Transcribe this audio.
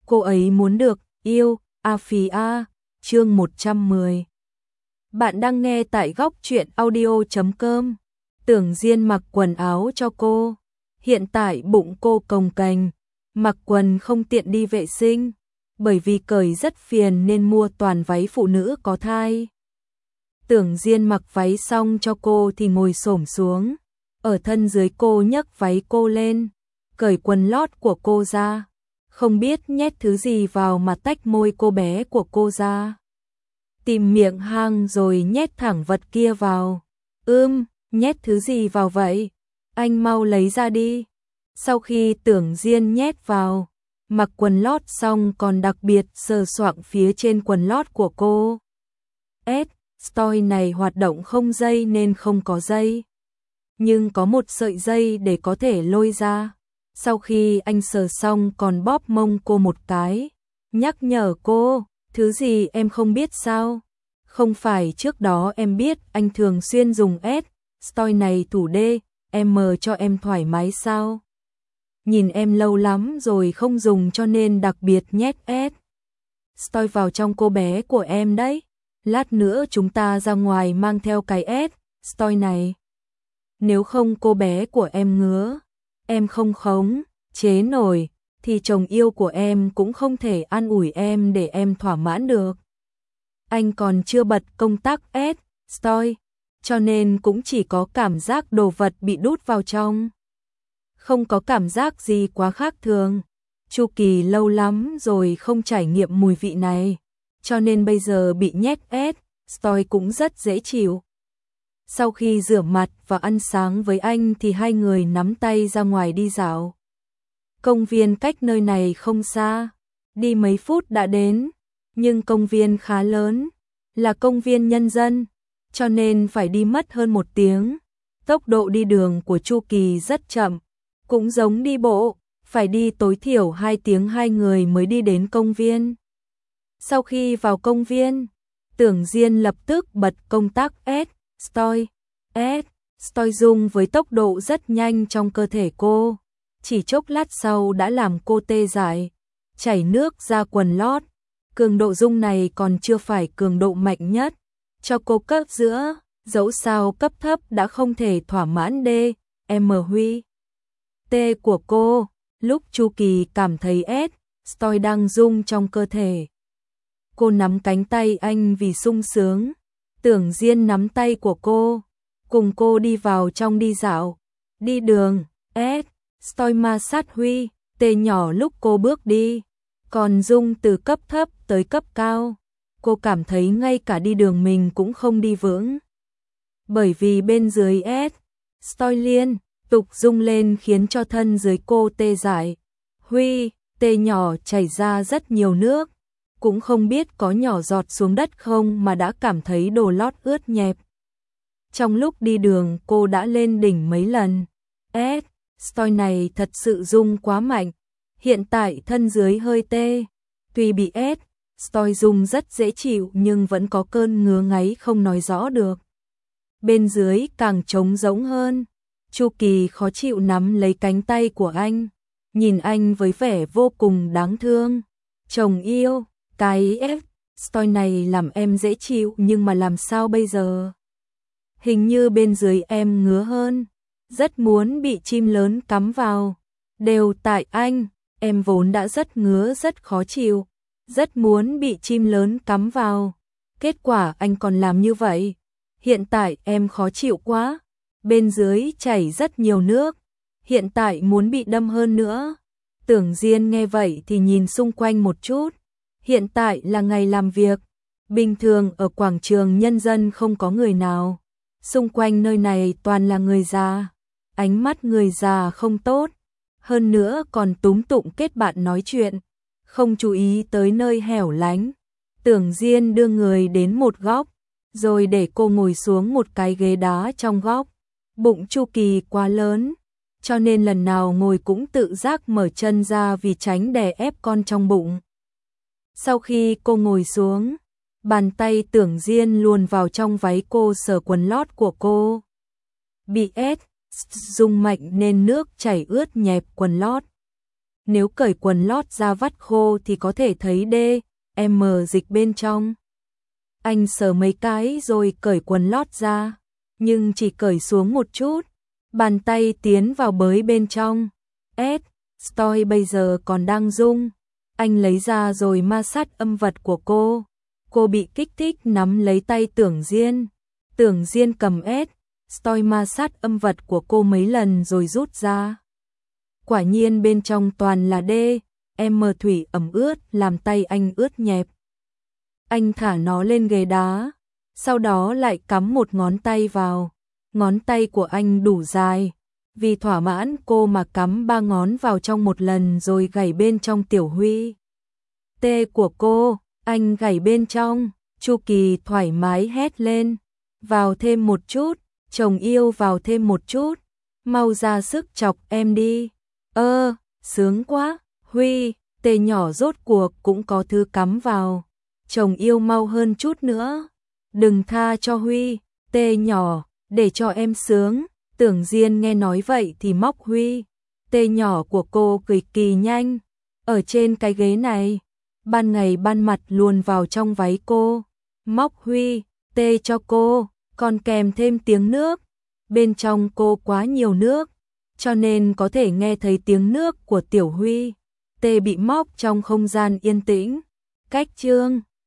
Cô ấy muốn được yêu, a phí a, chương 110. Bạn đang nghe tại góc truyện audio.com. Tưởng Diên mặc quần áo cho cô. Hiện tại bụng cô cồng kềnh, mặc quần không tiện đi vệ sinh, bởi vì cởi rất phiền nên mua toàn váy phụ nữ có thai. Tưởng Diên mặc váy xong cho cô thì ngồi xổm xuống, ở thân dưới cô nhấc váy cô lên, cởi quần lót của cô ra. Không biết nhét thứ gì vào mà tách môi cô bé của cô ra. Tìm miệng hang rồi nhét thẳng vật kia vào. Nhét thứ gì vào vậy? Anh mau lấy ra đi. Sau khi Tưởng Diên nhét vào, mặc quần lót xong còn đặc biệt sờ soạng phía trên quần lót của cô. Toy này hoạt động không dây nên không có dây, nhưng có một sợi dây để có thể lôi ra. Sau khi anh sờ xong còn bóp mông cô một cái, nhắc nhở cô, thứ gì em không biết sao? Không phải trước đó em biết anh thường xuyên dùng toy này thủ đê, em cho em thoải mái sao? Nhìn em lâu lắm rồi không dùng cho nên đặc biệt nhét toy vào trong cô bé của em đấy. Lát nữa chúng ta ra ngoài mang theo cái toy này. Nếu không cô bé của em ngứa, em không khống chế nổi, thì chồng yêu của em cũng không thể an ủi em để em thỏa mãn được. Anh còn chưa bật công tắc toy, cho nên cũng chỉ có cảm giác đồ vật bị đút vào trong. Không có cảm giác gì quá khác thường. Chu Kỳ lâu lắm rồi không trải nghiệm mùi vị này, cho nên bây giờ bị nhét toy cũng rất dễ chịu. Sau khi rửa mặt và ăn sáng với anh thì hai người nắm tay ra ngoài đi dạo. Công viên cách nơi này không xa, đi mấy phút đã đến, nhưng công viên khá lớn, là công viên nhân dân, cho nên phải đi mất hơn 1 tiếng. Tốc độ đi đường của Chu Kỳ rất chậm, cũng giống đi bộ, phải đi tối thiểu 2 tiếng hai người mới đi đến công viên. Sau khi vào công viên, Tưởng Diên lập tức bật công tắc toy rung với tốc độ rất nhanh trong cơ thể cô, chỉ chốc lát sau đã làm cô tê dại, chảy nước ra quần lót. Cường độ rung này còn chưa phải cường độ mạnh nhất, cho cô cấp giữa, dẫu sao cấp thấp đã không thể thỏa mãn Huy T của cô. Lúc Chu Kỳ cảm thấy toy đang rung trong cơ thể, cô nắm cánh tay anh vì sung sướng. Tưởng Diên nắm tay của cô, cùng cô đi vào trong đi dạo, đi đường. Toy ma sát Huy T nhỏ lúc cô bước đi, còn rung từ cấp thấp tới cấp cao. Cô cảm thấy ngay cả đi đường mình cũng không đi vững, bởi vì bên dưới toy liên tục rung lên khiến cho thân dưới cô tê dại. Huy T nhỏ chảy ra rất nhiều nước, cũng không biết có nhỏ giọt xuống đất không mà đã cảm thấy đồ lót ướt nhẹp. Trong lúc đi đường cô đã lên đỉnh mấy lần. Toy này thật sự rung quá mạnh, hiện tại thân dưới hơi tê. Tuy bị toy rung rất dễ chịu nhưng vẫn có cơn ngứa ngáy không nói rõ được. Bên dưới càng trống rỗng hơn. Chu Kỳ khó chịu nắm lấy cánh tay của anh, nhìn anh với vẻ vô cùng đáng thương. Chồng yêu, cái toy này làm em dễ chịu nhưng mà làm sao bây giờ? Hình như bên dưới em ngứa hơn, rất muốn bị chim lớn cắm vào. Đều tại anh, em vốn đã rất ngứa rất khó chịu, rất muốn bị chim lớn cắm vào. Kết quả anh còn làm như vậy. Hiện tại em khó chịu quá, bên dưới chảy rất nhiều nước, hiện tại muốn bị đâm hơn nữa. Tưởng Diên nghe vậy thì nhìn xung quanh một chút. Hiện tại là ngày làm việc, bình thường ở quảng trường nhân dân không có người nào. Xung quanh nơi này toàn là người già, ánh mắt người già không tốt, hơn nữa còn túm tụng kết bạn nói chuyện, không chú ý tới nơi hẻo lánh. Tưởng Diên đưa người đến một góc, rồi để cô ngồi xuống một cái ghế đá trong góc. Bụng Chu Kỳ quá lớn, cho nên lần nào ngồi cũng tự giác mở chân ra vì tránh đè ép con trong bụng. Sau khi cô ngồi xuống, bàn tay Tưởng Diên luồn vào trong váy cô sờ quần lót của cô. Bị rung mạnh nên nước chảy ướt nhẹp quần lót. Nếu cởi quần lót ra vắt khô thì có thể thấy DM dịch bên trong. Anh sờ mấy cái rồi cởi quần lót ra, nhưng chỉ cởi xuống một chút. Bàn tay tiến vào bới bên trong. Stoy bây giờ còn đang rung. Anh lấy ra rồi ma sát âm vật của cô. Cô bị kích thích nắm lấy tay Tưởng Diên. Tưởng Diên cầm Stoy ma sát âm vật của cô mấy lần rồi rút ra. Quả nhiên bên trong toàn là thủy ẩm ướt làm tay anh ướt nhẹp. Anh thả nó lên ghế đá, sau đó lại cắm một ngón tay vào. Ngón tay của anh đủ dài, vì thỏa mãn cô mà cắm 3 ngón vào trong một lần rồi gảy bên trong Tiểu Huy. Tê của cô, anh gảy bên trong. Chu Kỳ thoải mái hét lên, vào thêm một chút, chồng yêu vào thêm một chút, mau ra sức chọc em đi. Sướng quá, Huy, tê nhỏ rốt cuộc cũng có thứ cắm vào. Chồng yêu mau hơn chút nữa, đừng tha cho Huy, tê nhỏ, để cho em sướng. Tưởng Diên nghe nói vậy thì móc Huy, tê nhỏ của cô cực kỳ nhanh, ở trên cái ghế này, ban ngày ban mặt luồn vào trong váy cô, móc Huy, tê cho cô, còn kèm thêm tiếng nước. Bên trong cô quá nhiều nước, cho nên có thể nghe thấy tiếng nước của Tiểu Huy. Tê bị móc trong không gian yên tĩnh. Cách chương